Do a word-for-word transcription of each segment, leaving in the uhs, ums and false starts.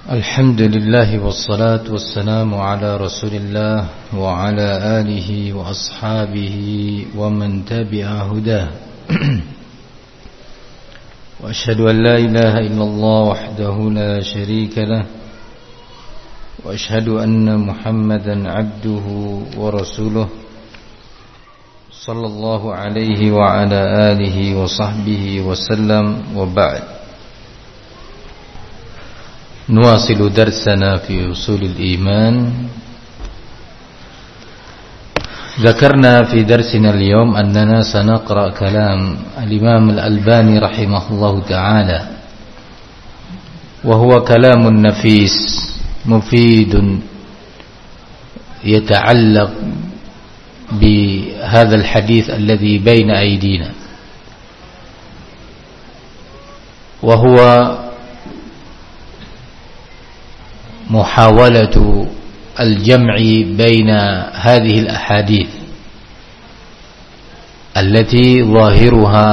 الحمد لله والصلاة والسلام على رسول الله وعلى آله وأصحابه ومن تبع هداه وأشهد أن لا إله إلا الله وحده لا شريك له وأشهد أن محمدا عبده ورسوله صلى الله عليه وعلى آله وصحبه وسلم. وبعد، نواصل درسنا في أصول الإيمان. ذكرنا في درسنا اليوم أننا سنقرأ كلام الإمام الألباني رحمه الله تعالى، وهو كلام نفيس مفيد يتعلق بهذا الحديث الذي بين أيدينا، وهو محاولة الجمع بين هذه الأحاديث التي ظاهرها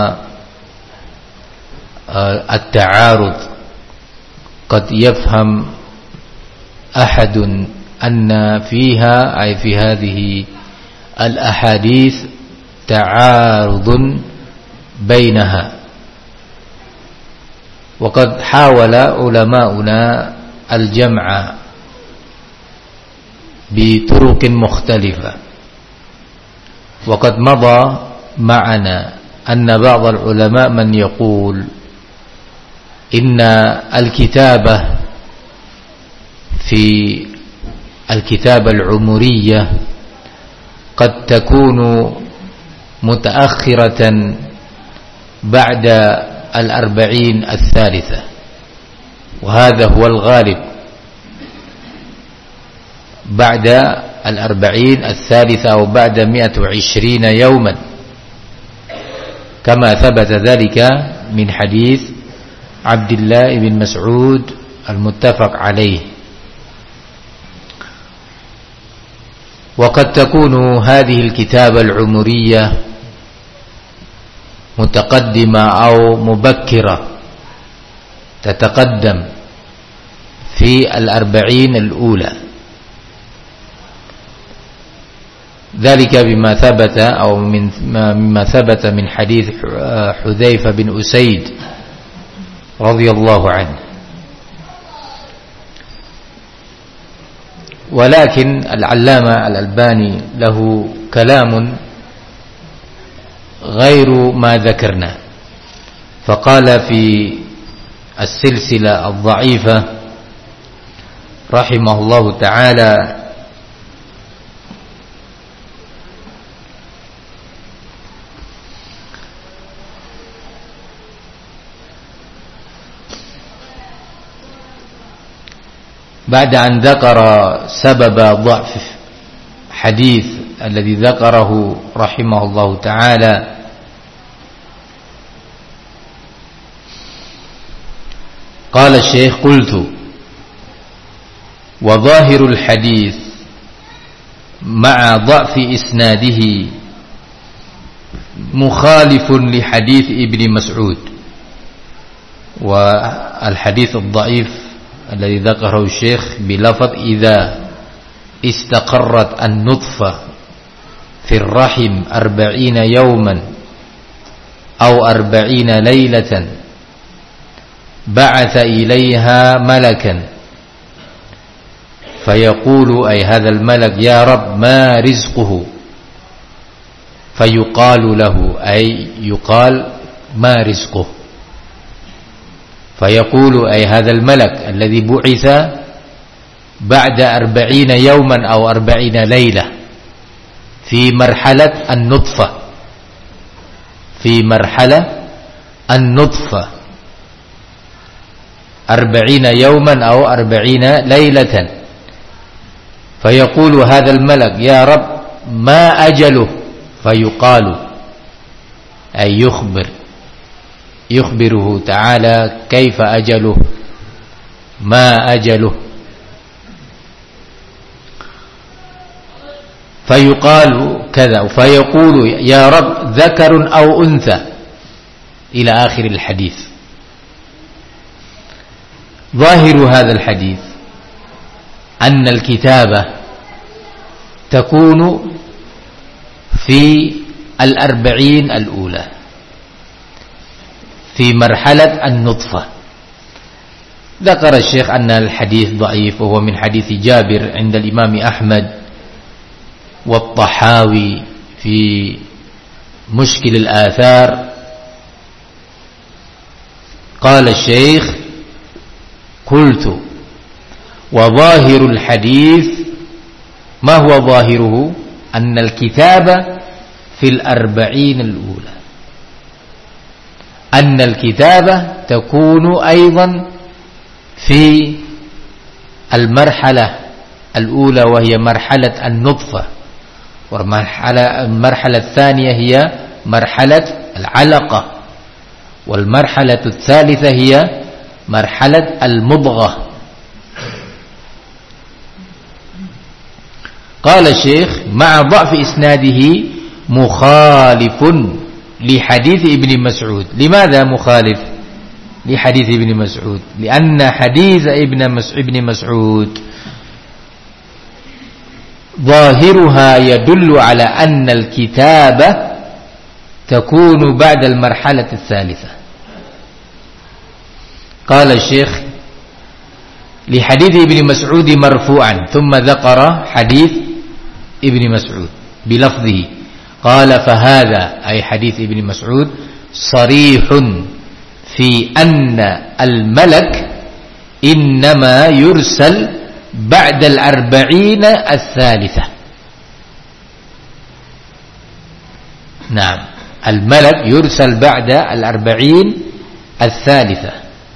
التعارض. قد يفهم أحد أن فيها أي في هذه الأحاديث تعارض بينها، وقد حاول علماؤنا الجمع بطرق مختلفة. وقد مضى معنا أن بعض العلماء من يقول إن الكتابة في الكتابة العمرية قد تكون متأخرة بعد الأربعين الثالثة، وهذا هو الغالب، بعد الأربعين الثالثة أو بعد مئة وعشرين يوما، كما ثبت ذلك من حديث عبد الله بن مسعود المتفق عليه. وقد تكون هذه الكتابة العمرية متقدمة أو مبكرة، تتقدم في الأربعين الأولى، ذلك بما ثبت أو من مما ثبت من حديث حذيفة بن أسيد رضي الله عنه. ولكن العلامة الألباني له كلام غير ما ذكرنا، فقال في السلسلة الضعيفة رحمه الله تعالى: بعد أن ذكر سبب ضعف حديث الذي ذكره رحمه الله تعالى، قال الشيخ: قلت: وظاهر الحديث مع ضعف إسناده مخالف لحديث ابن مسعود. والحديث الضعيف الذي ذكره الشيخ بلفظ إذا استقرت النطفة في الرحم أربعين يوما أو أربعين ليلة بعث إليها ملكا فيقول أي هذا الملك: يا رب ما رزقه؟ فيقال له أي يقال ما رزقه؟ فيقول أي هذا الملك الذي بعث بعد أربعين يوما أو أربعين ليلة في مرحلة النطفة في مرحلة النطفة أربعين يوما أو أربعين ليلة، فيقول هذا الملك: يا رب ما أجله؟ فيقال أي يخبر يخبره تعالى كيف أجله، ما أجله. فيقال كذا، فيقول: يا رب ذكر أو أنثى، إلى آخر الحديث. ظاهر هذا الحديث أن الكتابة تكون في الأربعين الأولى في مرحلة النطفة. ذكر الشيخ أن الحديث ضعيف وهو من حديث جابر عند الإمام أحمد والطحاوي في مشكل الآثار. قال الشيخ: قلت وظاهر الحديث، ما هو ظاهره؟ أن الكتابة في الأربعين الأولى، أن الكتابة تكون أيضا في المرحلة الأولى وهي مرحلة النطفة، والمرحلة الثانية هي مرحلة العلقة، والمرحلة الثالثة هي مرحلة المضغة. قال الشيخ: مع ضعف إسناده مخالف لحديث ابن مسعود. لماذا مخالف لحديث ابن مسعود؟ لأن حديث ابن مسعود ظاهرها يدل على أن الكتابة تكون بعد المرحلة الثالثة. قال الشيخ: لحديث ابن مسعود مرفوعا، ثم ذكر حديث ابن مسعود بلفظه. قال: فهذا أي حديث ابن مسعود صريح في أن الملك إنما يرسل بعد الأربعين الثالثة. نعم، الملك يرسل بعد الأربعين الثالثة،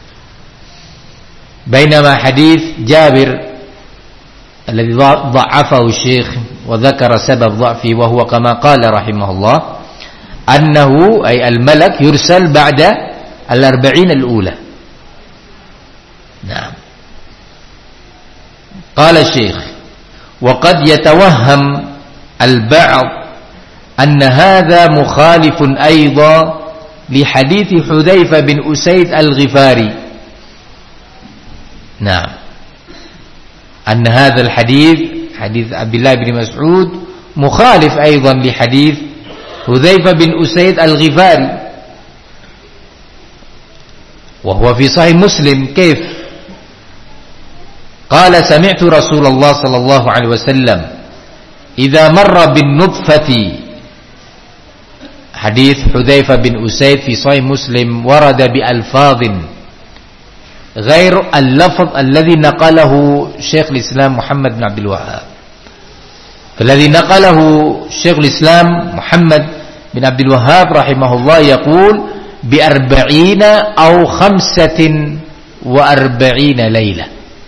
بينما حديث جابر الذي ضعفه الشيخ وذكر سبب ضعفه وهو كما قال رحمه الله أنه أي الملك يرسل بعد الأربعين الأولى. نعم. قال الشيخ: وقد يتوهم البعض أن هذا مخالف أيضا لحديث حذيفة بن أسيد الغفاري. نعم، أن هذا الحديث حديث عبد الله بن مسعود مخالف أيضا لحديث حذيفة بن أسيد الغفاري، وهو في صحيح مسلم. كيف؟ قال: سمعت رسول الله صلى الله عليه وسلم إذا مر بالنطفة. حديث حذيفة بن أسيد في صحيح مسلم ورد بألفاظ غير اللفظ الذي نقله شيخ الإسلام محمد بن عبد الوهاب. فالذي نقله شيخ الإسلام محمد بن عبد الوهاب رحمه الله يقول بأربعين أو خمسة وأربعين ليلة،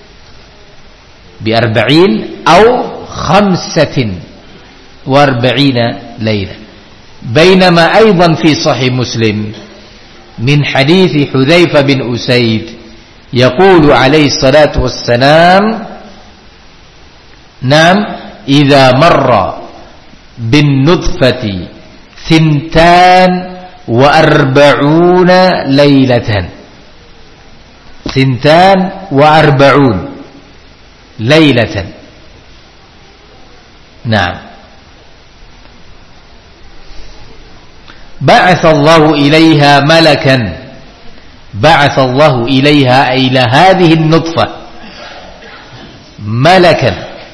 بأربعين أو خمسة وأربعين ليلة. بينما أيضا في صحيح مسلم من حديث حذيفة بن أسيد يقول عليه الصلاة والسلام: نعم، إذا مر بالنطفة ثنتان وأربعون ليلة، ثنتان وأربعون ليلة. نعم. بعث الله إليها ملكا، بعث الله إليها أي إلى هذه النطفة ملكا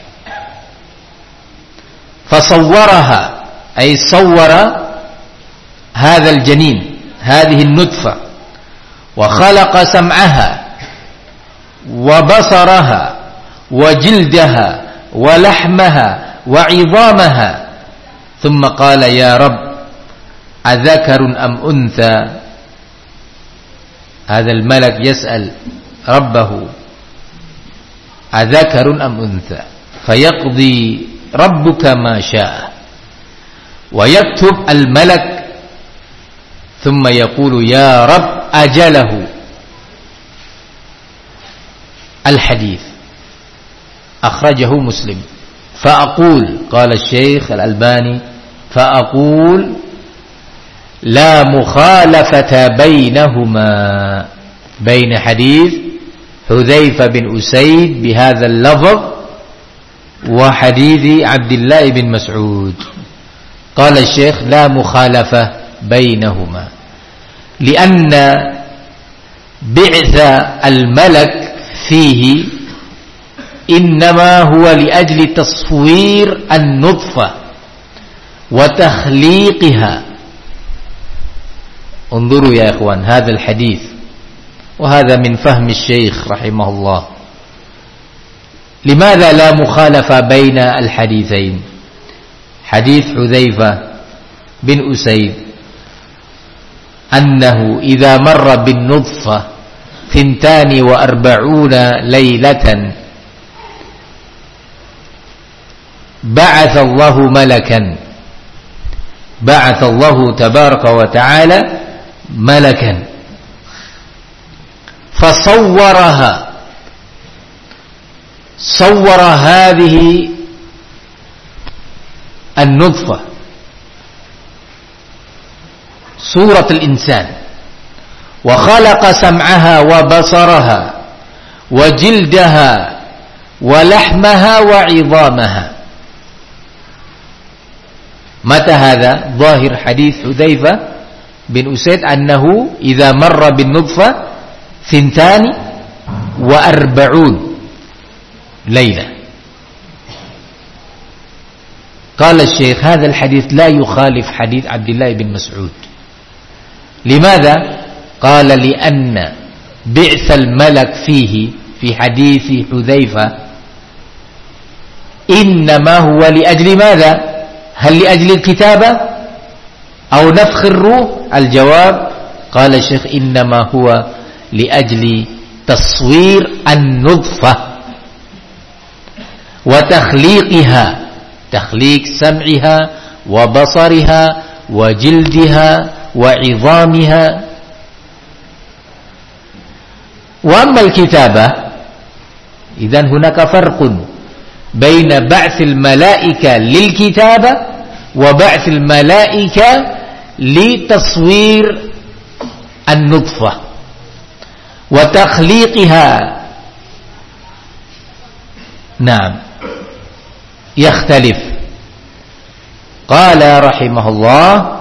فصورها، أي صور هذا الجنين هذه النطفة، وخلق سمعها وبصرها وجلدها ولحمها وعظامها، ثم قال: يا رب أذكر أم أنثى؟ هذا الملك يسأل ربه أذكر أم أنثى، فيقضي ربك ما شاء ويكتب الملك، ثم يقول: يا رب أجله. الحديث أخرجه مسلم. فأقول، قال الشيخ الألباني، فأقول: لا مخالفة بينهما، بين حديث حذيفة بن أسيد بهذا اللفظ وحديث عبد الله بن مسعود. قال الشيخ لا مخالفة بينهما لأن بعث الملك فيه إنما هو لأجل تصوير النطفة وتخليقها. انظروا يا إخوان هذا الحديث، وهذا من فهم الشيخ رحمه الله. لماذا لا مخالفة بين الحديثين؟ حديث حذيفة بن أسيد أنه إذا مر بالنطفة ثنتان وأربعون ليلة بعث الله ملكا، بعث الله تبارك وتعالى ملكا فصورها، صور هذه النطفة صورة الإنسان، وخلق سمعها وبصرها وجلدها ولحمها وعظامها. متى هذا؟ ظاهر حديث حذيفة بن أسيد أنه إذا مر بالنطفة ثنتان وأربعون ليلة. قال الشيخ هذا الحديث لا يخالف حديث عبد الله بن مسعود. لماذا؟ قال لأن بعث الملك فيه في حديث حذيفة إنما هو لأجل ماذا؟ هل لأجل الكتابة أو نفخ الروح؟ الجواب قال الشيخ إنما هو لأجل تصوير النطفة وتخليقها، تخليق سمعها وبصرها وجلدها وعظامها. وأما الكتابة إذن هناك فرق بين بعث الملائكة للكتابة وبعث الملائكة لتصوير النطفة وتخليقها. نعم يختلف. قال رحمه الله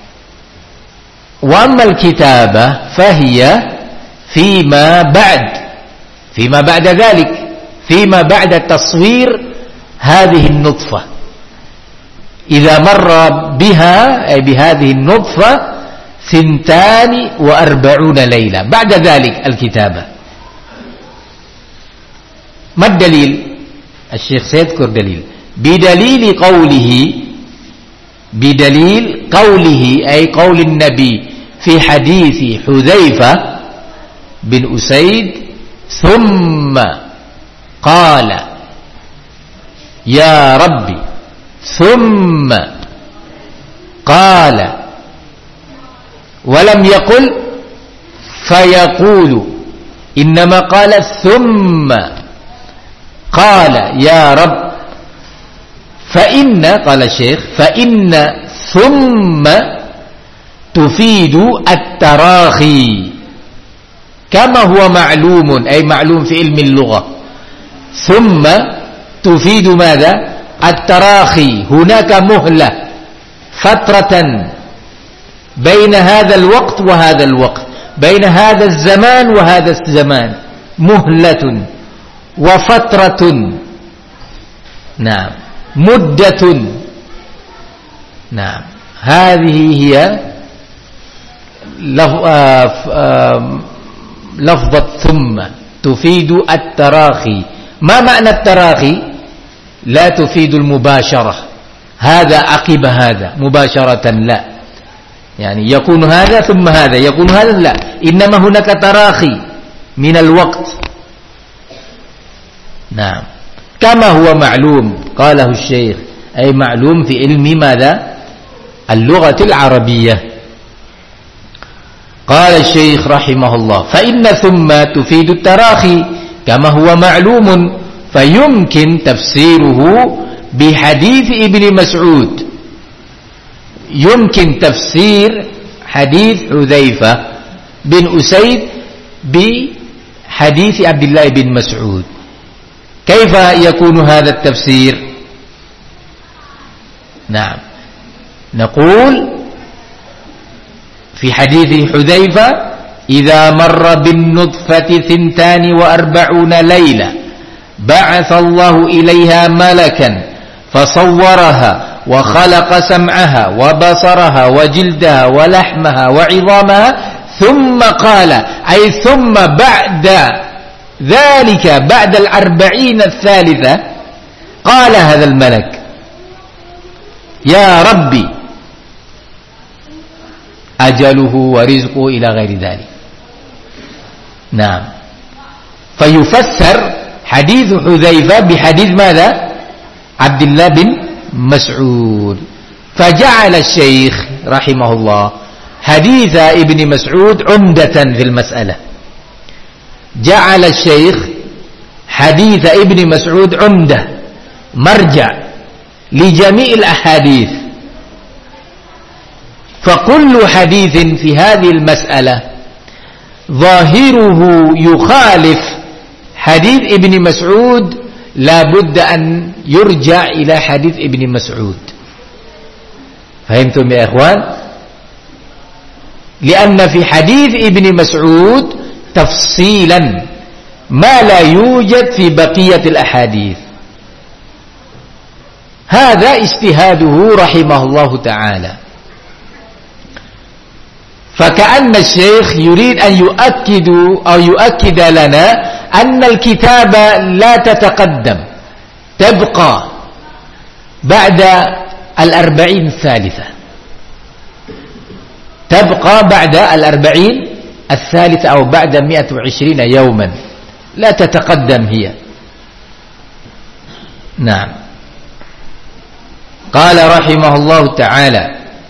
وأما الكتابة فهي فيما بعد، فيما بعد ذلك، فيما بعد تصوير هذه النطفة. إذا مر بها أي بهذه النطفة ثنتان وأربعون ليلة، بعد ذلك الكتابة. ما الدليل؟ الشيخ سيذكر دليل بدليل قوله، بدليل قوله أي قول النبي في حديث حذيفة بن أسيد ثم قال يا ربي، ثم قال ولم يقل فيقول، إنما قال ثم قال يا رب. فإن قال الشيخ فإن ثم تفيد التراخي كما هو معلوم، أي معلوم في علم اللغة. ثم تفيد ماذا؟ التراخي. هناك مهلة، فترة بين هذا الوقت وهذا الوقت، بين هذا الزمان وهذا الزمان مهلة وفترة. نعم مدة. نعم هذه هي لفظة ثم تفيد التراخي. ما معنى التراخي؟ لا تفيد المباشرة، هذا عقب هذا مباشرة، لا، يعني يكون هذا ثم هذا، يكون هذا، لا، إنما هناك تراخي من الوقت. نعم كما هو معلوم قاله الشيخ، أي معلوم في علم ماذا؟ اللغة العربية. قال الشيخ رحمه الله فإن ثم تفيد التراخي كما هو معلوم، فيمكن تفسيره بحديث ابن مسعود. يمكن تفسير حديث حذيفة بن أسيد حديث عبد الله بن مسعود. كيف يكون هذا التفسير؟ نعم، نقول في حديث حذيفة: إذا مر بالنطفة ثنتان وأربعون ليلة بعث الله إليها ملكا فصورها وخلق سمعها وبصرها وجلدها ولحمها وعظامها ثم قال، أي ثم بعد ذلك بعد الأربعين الثالثة قال هذا الملك: يا ربي أجله ورزقه إلى غير ذلك. نعم، فيفسر حديث حذيفة بحديث ماذا؟ عبد الله بن مسعود. فجعل الشيخ رحمه الله حديث ابن مسعود عمدة في المسألة. جعل الشيخ حديث ابن مسعود عمدة مرجع لجميع الأحاديث. فكل حديث في هذه المسألة ظاهره يخالف حديث ابن مسعود لا بد أن يرجع إلى حديث ابن مسعود. فهمتم يا إخوان؟ لأن في حديث ابن مسعود تفصيلا ما لا يوجد في بقية الأحاديث. هذا اجتهاده رحمه الله تعالى. فكأن الشيخ يريد أن يؤكد أو يؤكد لنا أن الكتابة لا تتقدم، تبقى بعد الأربعين الثالثة، تبقى بعد الأربعين الثالثة أو بعد مئة وعشرين يوما، لا تتقدم هي. نعم. قال رحمه الله تعالى: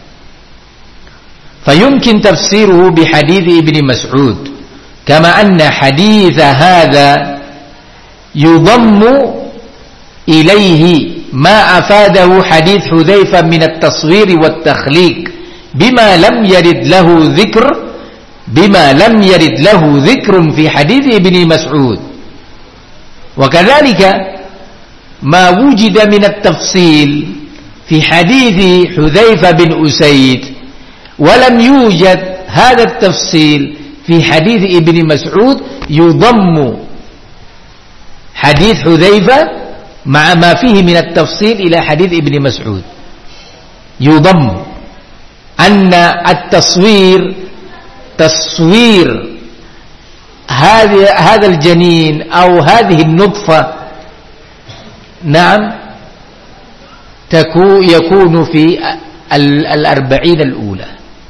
فيمكن تفسيره بحديث ابن مسعود، كما أن حديث هذا يضم إليه ما أفاده حديث حذيفة من التصوير والتخليق بما لم يرد له ذكر بما لم يرد له ذكر في حديث ابن مسعود. وكذلك ما وجد من التفصيل في حديث حذيفة بن أسيد ولم يوجد هذا التفصيل في حديث ابن مسعود، يضم حديث حذيفة مع ما فيه من التفصيل إلى حديث ابن مسعود. يضم أن التصوير تصوير هذا الجنين أو هذه النطفة نعم يكون في الأربعين الأولى.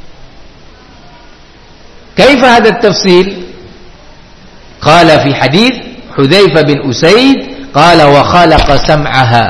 كيف هذا التفصيل؟ قال في حديث حذيفة بن أسيد قال: وخلق سمعها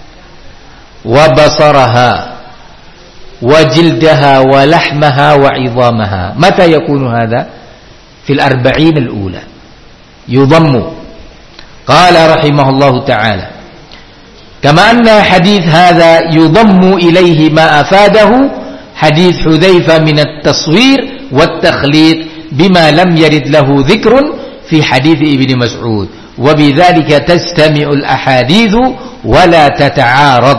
وبصرها وجلدها ولحمها وعظامها. متى يكون هذا؟ في الأربعين الأولى يضم. قال رحمه الله تعالى: كما أن حديث هذا يضم إليه ما أفاده حديث حذيفة من التصوير والتخليق بما لم يرد له ذكر في حديث ابن مسعود، وبذلك تجتمع الأحاديث ولا تتعارض.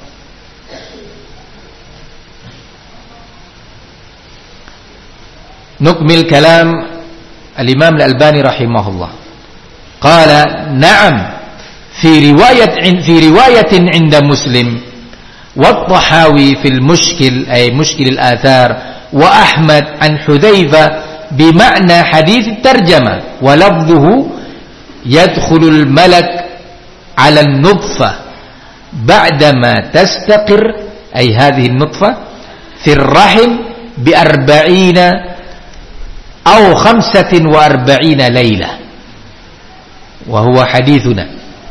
نكمل كلام الإمام الألباني رحمه الله. قال: نعم، في رواية في رواية عند مسلم والطحاوي في المشكل أي مشكل الآثار وأحمد عن حذيفة بمعنى حديث الترجمة، ولفظه: يدخل الملك على النطفة بعدما تستقر، أي هذه النطفة في الرحم بأربعين أو خمسة وأربعين ليلة، وهو حديثنا.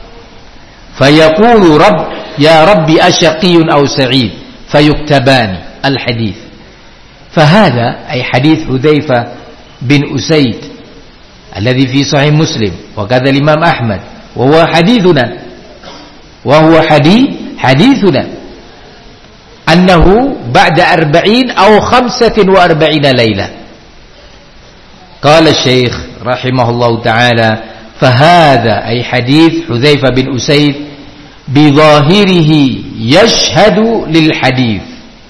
فيقول رب يا ربي أشقي أو سعيد فيكتبان الحديث. فهذا أي حديث حذيفة بن أسيد الذي في صحيح مسلم وكذا الإمام أحمد، وهو حديثنا وهو حديث حديثنا أنه بعد أربعين أو خمسة وأربعين ليلة. قال الشيخ رحمه الله تعالى فهذا أي حديث حذيفة بن أسيد بظاهره يشهد للحديث،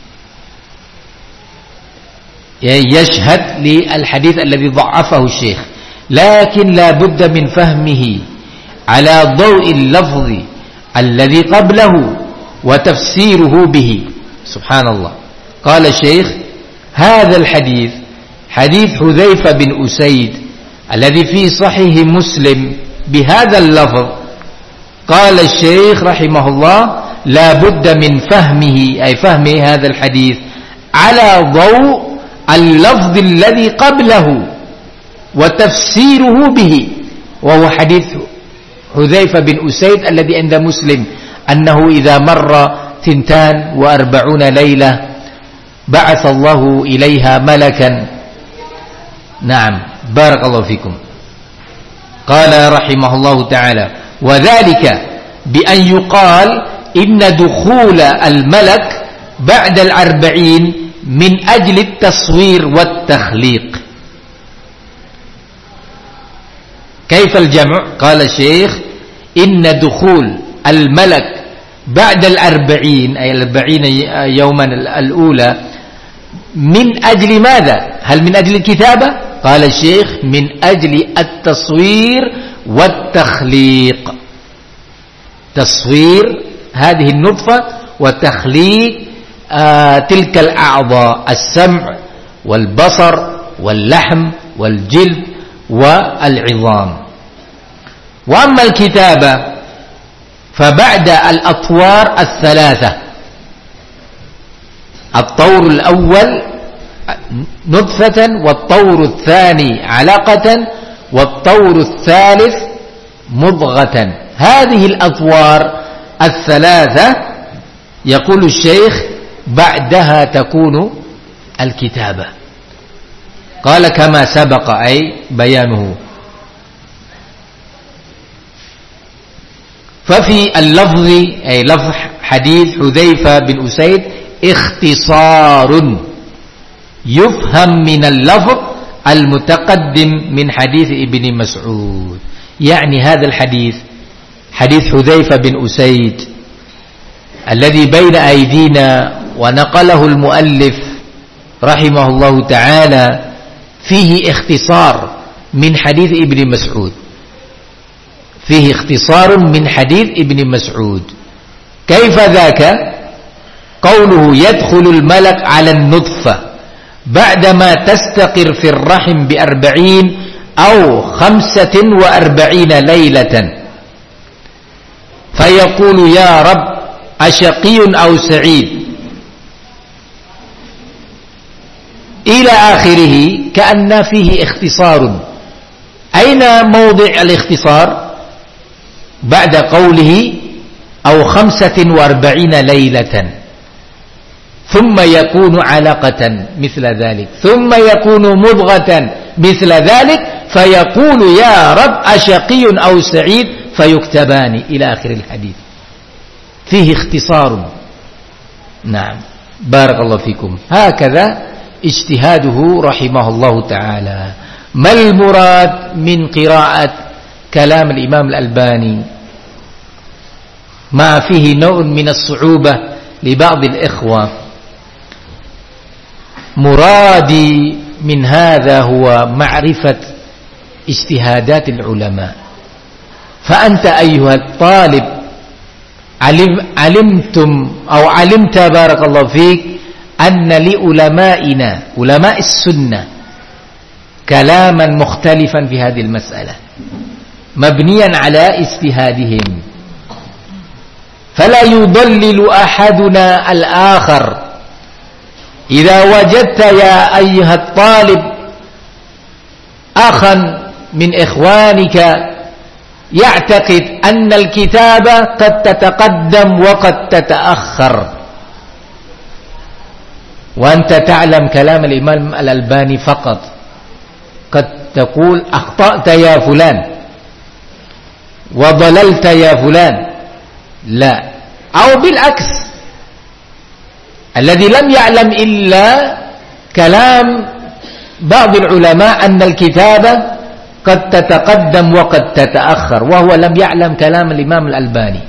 يشهد للحديث الذي ضعفه الشيخ، لكن لا بد من فهمه على ضوء اللفظ الذي قبله وتفسيره به. سبحان الله. قال الشيخ هذا الحديث حديث حذيفة بن أسيد الذي في صحيح مسلم بهذا اللفظ، قال الشيخ رحمه الله لا بد من فهمه أي فهم هذا الحديث على ضوء اللفظ الذي قبله وتفسيره به، وهو حديث حذيفة بن أسيد الذي عند مسلم أنه إذا مر ثنتان وأربعون ليلة بعث الله إليها ملكا. نعم بارك الله فيكم. قال رحمه الله تعالى وذلك بأن يقال إن دخول الملك بعد الأربعين من أجل التصوير والتخليق. كيف الجمع؟ قال الشيخ إن دخول الملك بعد الأربعين أي الأربعين يوما الأولى من أجل ماذا؟ هل من أجل الكتابة؟ قال الشيخ من أجل التصوير والتخليق، تصوير هذه النطفة وتخليق آه تلك الأعضاء السمع والبصر واللحم والجلد والعظام. وأما الكتابة فبعد الأطوار الثلاثة، الطور الأول نطفة، والطور الثاني علقة، والطور الثالث مضغة. هذه الأطوار الثلاثة يقول الشيخ بعدها تكون الكتابة. قال كما سبق أي بيانه. ففي اللفظ أي لفظ حديث حذيفة بن أسيد اختصار يفهم من اللفظ المتقدم من حديث ابن مسعود. يعني هذا الحديث حديث حذيفة بن أسيد الذي بين أيدينا ونقله المؤلف رحمه الله تعالى فيه اختصار من حديث ابن مسعود، فيه اختصار من حديث ابن مسعود. كيف ذاك؟ قوله يدخل الملك على النطفة بعدما تستقر في الرحم بأربعين أو خمسة وأربعين ليلة فيقول يا رب أشقي أو سعيد إلى آخره، كأن فيه اختصار. أين موضع الاختصار؟ بعد قوله أو خمسة وأربعين ليلة، ثم يكون علقة مثل ذلك، ثم يكون مضغة مثل ذلك، فيقول يا رب أشقي أو سعيد فيكتبان إلى آخر الحديث. فيه اختصار. نعم بارك الله فيكم. هكذا اجتهاده رحمه الله تعالى. ما المراد من قراءة كلام الإمام الألباني ما فيه نوع من الصعوبة لبعض الإخوة؟ مرادي من هذا هو معرفة اجتهادات العلماء. فأنت أيها الطالب علم علمتم أو علمت بارك الله فيك أن لعلمائنا علماء السنة كلاما مختلفا في هذه المسألة مبنيا على اجتهادهم، فلا يضلل أحدنا الآخر. إذا وجدت يا أيها الطالب أخا من إخوانك يعتقد أن الكتابة قد تتقدم وقد تتأخر، وأنت تعلم كلام الإمام الألباني فقط، قد تقول أخطأت يا فلان وضللت يا فلان، لا، أو بالعكس الذي لم يعلم إلا كلام بعض العلماء أن الكتابة قد تتقدم وقد تتأخر، وهو لم يعلم كلام الإمام الألباني.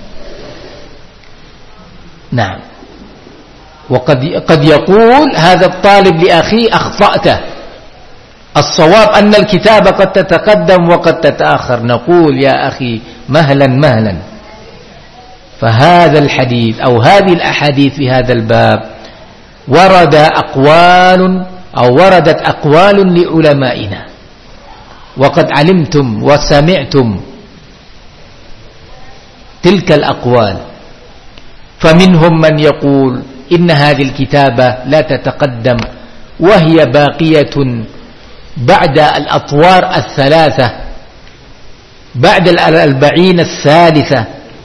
نعم. وقد قد يقول هذا الطالب لأخيه أخطأت، الصواب أن الكتابة قد تتقدم وقد تتأخر. نقول يا أخي مهلا مهلا. فهذا الحديث أو هذه الأحاديث في هذا الباب ورد أقوال أو وردت أقوال لعلمائنا، وقد علمتم وسمعتم تلك الأقوال. فمنهم من يقول إن هذه الكتابة لا تتقدم وهي باقية بعد الأطوار الثلاثة، بعد الأربعين الثالثة.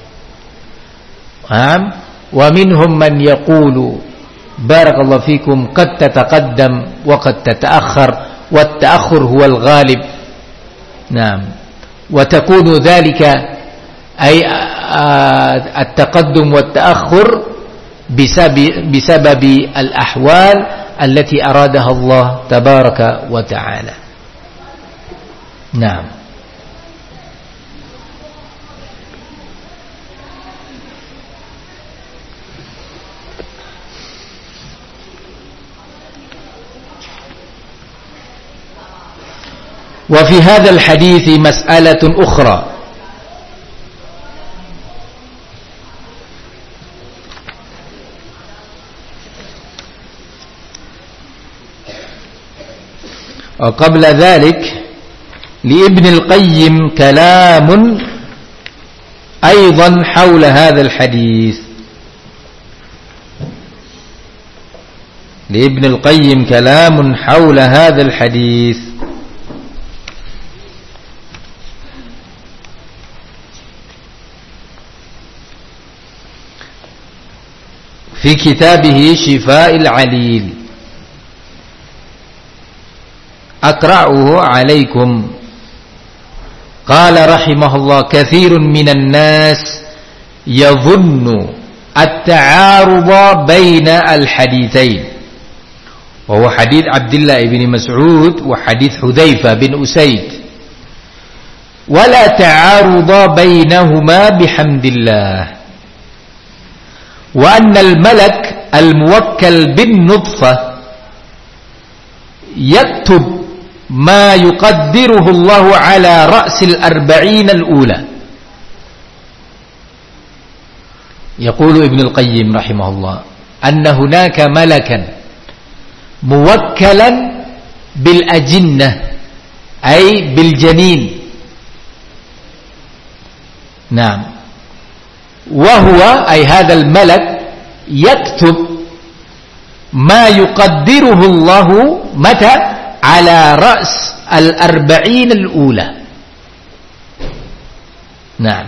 ومنهم من يقول بارك الله فيكم قد تتقدم وقد تتأخر، والتأخر هو الغالب. نعم. وتكون ذلك أي التقدم والتأخر بسبب, بسبب الأحوال التي أرادها الله تبارك وتعالى. نعم. وفي هذا الحديث مسألة أخرى، وقبل ذلك لابن القيم كلام أيضا حول هذا الحديث. لابن القيم كلام حول هذا الحديث في كتابه شفاء العليل. أقرأه عليكم. قال رحمه الله: كثير من الناس يظن التعارض بين الحديثين، وهو حديث عبد الله بن مسعود وحديث حذيفة بن أسيد، ولا تعارض بينهما بحمد الله، وأن الملك الموكل بالنطفة يكتب ما يقدره الله على رأس الأربعين الأولى. يقول ابن القيم رحمه الله أن هناك ملكا موكلا بالأجنة أي بالجنين. نعم. وهو أي هذا الملك يكتب ما يقدره الله متى على رأس الأربعين الأولى. نعم.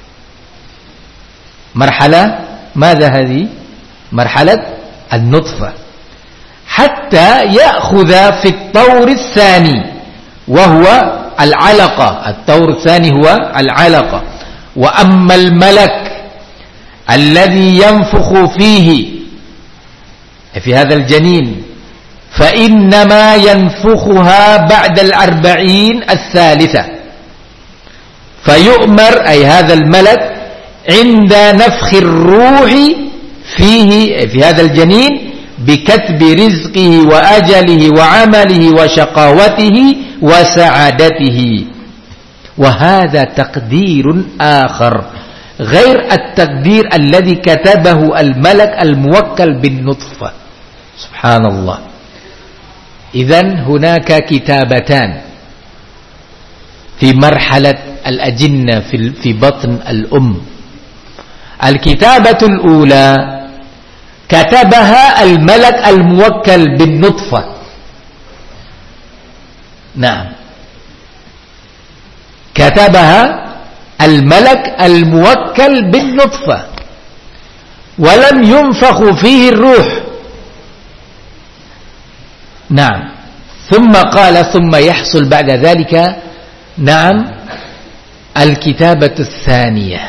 مرحلة ماذا هذه؟ مرحلة النطفة، حتى يأخذ في الطور الثاني وهو العلقة. الطور الثاني هو العلقة. وأما الملك الذي ينفخ فيه في هذا الجنين فإنما ينفخها بعد الأربعين الثالثة، فيؤمر أي هذا الملك عند نفخ الروح فيه في هذا الجنين بكتب رزقه وأجله وعمله وشقاوته وسعادته. وهذا تقدير آخر غير التقدير الذي كتبه الملك الموكل بالنطفة. سبحان الله. إذن هناك كتابتان في مرحلة الأجنة في بطن الأم. الكتابة الأولى كتبها الملك الموكل بالنطفة. نعم. كتبها الملك الموكل بالنطفة ولم ينفخ فيه الروح. نعم. ثم قال ثم يحصل بعد ذلك نعم الكتابة الثانية.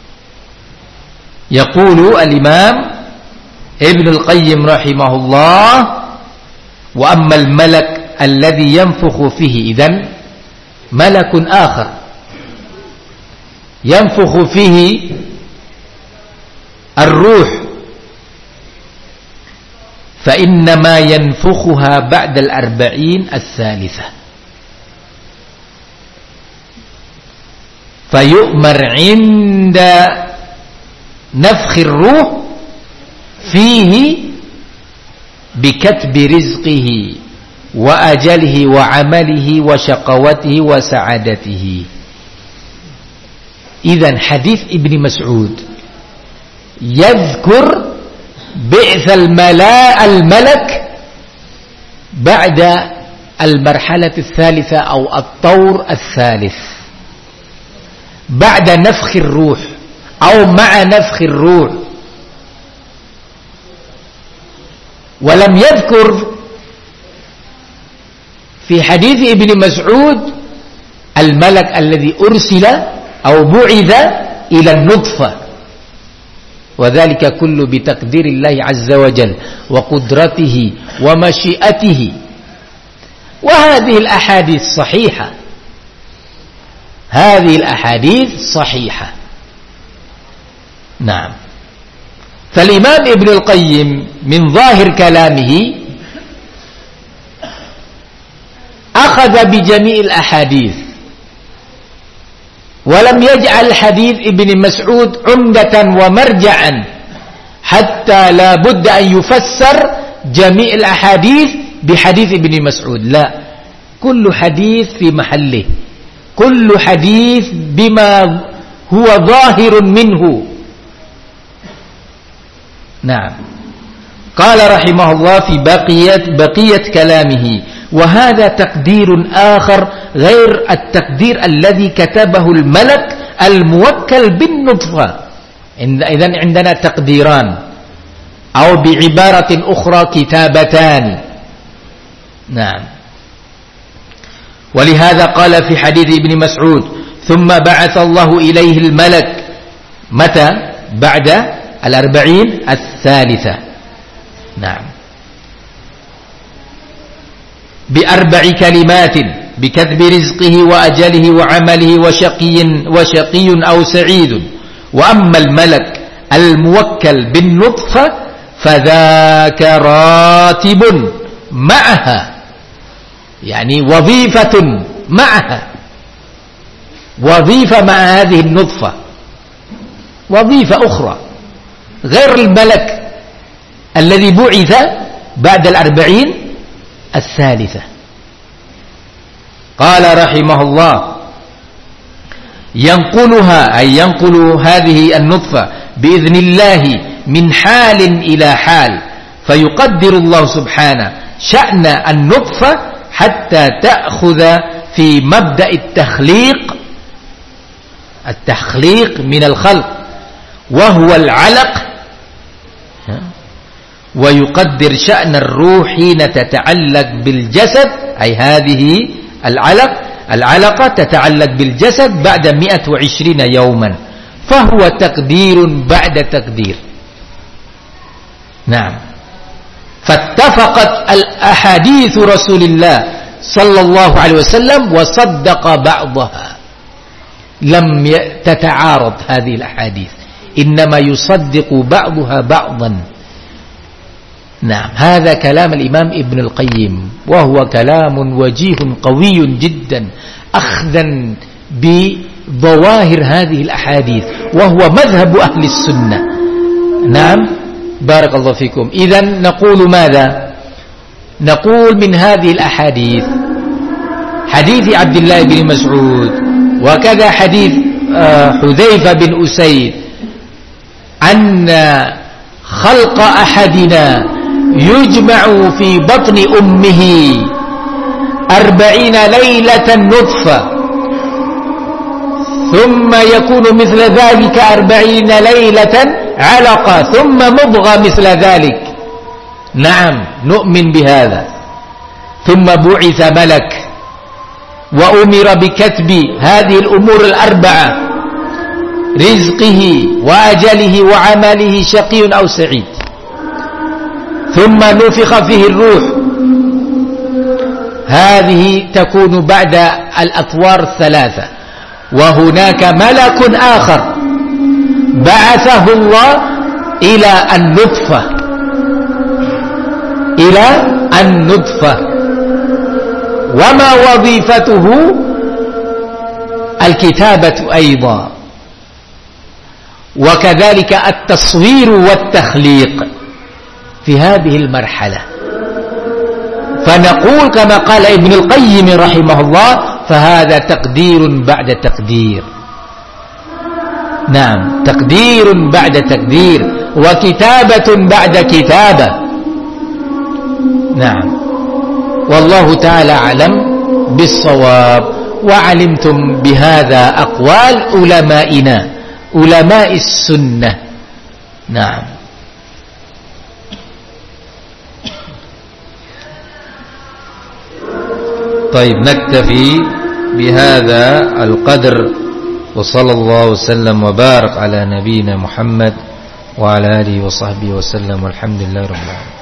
يقول الإمام ابن القيم رحمه الله: وأما الملك الذي ينفخ فيه، إذن ملك آخر ينفخ فيه الروح، فإنما ينفخها بعد الأربعين الثالثة، فيؤمر عند نفخ الروح فيه بكتب رزقه وأجله وعمله وشقوته وسعادته. إذن حديث ابن مسعود يذكر بعث الملاء الملك بعد المرحلة الثالثة أو الطور الثالث، بعد نفخ الروح أو مع نفخ الروح. ولم يذكر في حديث ابن مسعود الملك الذي أرسل أو بعث إلى النطفة، وذلك كل بتقدير الله عز وجل وقدرته ومشيئته. وهذه الأحاديث صحيحة، هذه الأحاديث صحيحة. نعم. فالإمام ابن القيم من ظاهر كلامه أخذ بجميع الأحاديث، ولم يجعل حديث ابن مسعود عمدة ومرجعا حتى لا بد أن يفسر جميع الأحاديث بحديث ابن مسعود. لا، كل حديث في محله، كل حديث بما هو ظاهر منه. نعم. قال رحمه الله في بقية, بقية كلامه: وهذا تقدير آخر غير التقدير الذي كتبه الملك الموكل بالنطفة. إذن عندنا تقديران، أو بعبارة أخرى كتابتان. نعم. ولهذا قال في حديث ابن مسعود: ثم بعث الله إليه الملك متى؟ بعد الأربعين الثالثة. نعم. بأربع كلمات: بكتب رزقه وأجله وعمله وشقي وشقي أو سعيد. وأما الملك الموكل بالنطفة فذاك راتب معها، يعني وظيفة معها، وظيفة مع هذه النطفة، وظيفة أخرى غير الملك الذي بعث بعد الأربعين الثالثة. قال رحمه الله: ينقلها، أي ينقل هذه النطفة بإذن الله من حال إلى حال، فيقدر الله سبحانه شأن النطفة حتى تأخذ في مبدأ التخليق، التخليق من الخلق وهو العلق، ويقدر شأن الروح حين تتعلق بالجسد، أي هذه العلق العلقة تتعلق بالجسد بعد مئة وعشرين يوما، فهو تقدير بعد تقدير. نعم. فاتفقت الأحاديث رسول الله صلى الله عليه وسلم وصدق بعضها، لم تتعارض هذه الأحاديث، إنما يصدق بعضها بعضا. نعم. هذا كلام الإمام ابن القيم، وهو كلام وجيه قوي جدا أخذا بظواهر هذه الأحاديث، وهو مذهب أهل السنة. نعم. بارك الله فيكم. إذن نقول ماذا؟ نقول من هذه الأحاديث حديث عبد الله بن مسعود، وكذا حديث حذيفة بن أسيد، أن خلق أحدنا يجمع في بطن أمه أربعين ليلة نطفة، ثم يكون مثل ذلك أربعين ليلة علقة، ثم مضغة مثل ذلك. نعم، نؤمن بهذا. ثم بعث ملك وأمر بكتب هذه الأمور الأربعة: رزقه وأجله وعمله، شقي أو سعيد. ثم نفخ فيه الروح، هذه تكون بعد الأطوار الثلاثة. وهناك ملك آخر بعثه الله إلى النطفة إلى النطفة وما وظيفته الكتابة أيضا، وكذلك التصوير والتخليق في هذه المرحلة. فنقول كما قال ابن القيم رحمه الله: فهذا تقدير بعد تقدير. نعم، تقدير بعد تقدير، وكتابة بعد كتابة. نعم، والله تعالى أعلم بالصواب. وعلمتم بهذا أقوال علمائنا علماء السنة. نعم. طيب، نكتفي بهذا القدر، وصلى الله وسلم وبارك على نبينا محمد وعلى آله وصحبه وسلم، والحمد لله رب العالمين.